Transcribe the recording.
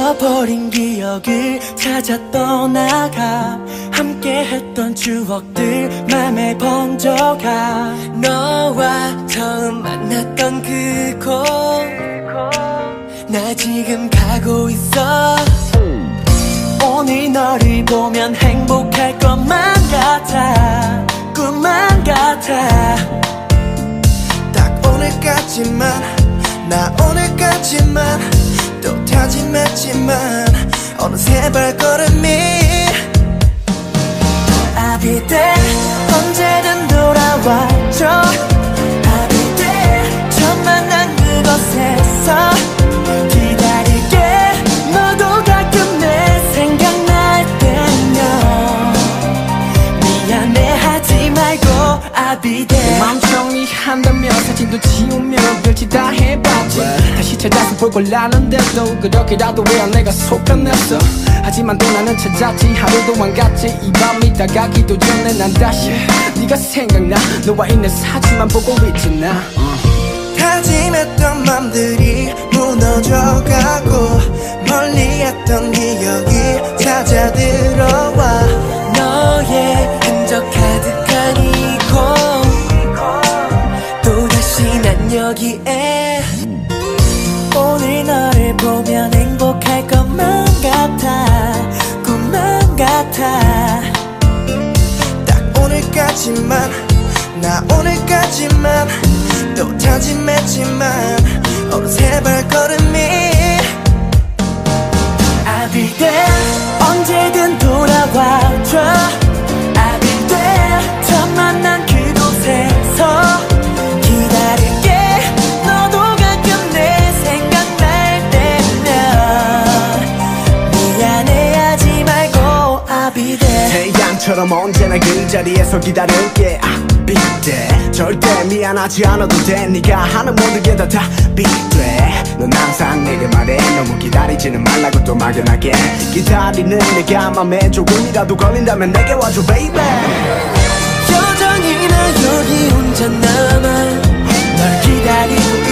잊어버린 기억을 찾아 떠나가 함께했던 추억들 맘에 번져가 너와 처음 만났던 그곳 나 지금 가고 있어 오늘 너를 보면 행복할 것만 같아 꿈만 같아 딱 오늘까지만 나 오늘까지만 또 다짐했지만 어느새 발걸음이 I'll be there 언제든 돌아와줘 I'll be there 처음 만난 그곳에서 기다릴게 너도 가끔 내 생각날 때면 미안해하지 말고 I'll be there 마음 정리한다면 사진도 지우며 별짓 다 해봤지 다시 찾아서 볼 걸 아는데도 그렇게라도 왜 내가 속편했어 하지만 또 나는 찾았지 하루도 안 갔지 이 밤이 다가기도 전에 난 다시 네가 생각나 너와 있는 사진만 보고 있잖아 다짐했던 맘들이 무너져가고 멀리했던 기억이 찾아 들어와 너의 흔적 가득한 이곳 또다시 난 여기에 오늘 너를 보면 행복할 것만 같아 꿈만 같아 딱 오늘까지만 나 오늘까지만 또 다짐했지만 어느새 발걸음이 I'll be there 언제든 돌아와줘 I'll be there 처음 만난 그곳에서 기다릴게 너도 가끔 내 생각날 때면 미안해하지 말고 I'll be there 태양처럼 언제나 그 자리에서 기다릴게 I'll be there 절대 미안하지 않아도 돼 네가 하는 모든 게 다 답이 돼넌 항상 내게 말해 너무 기다리지는 말라고 또 막연하게 기다리는 내가 맘에 조금이라도 걸린다면 내게 와줘 baby 여전히 나 여기 혼자 남아 널 기다리고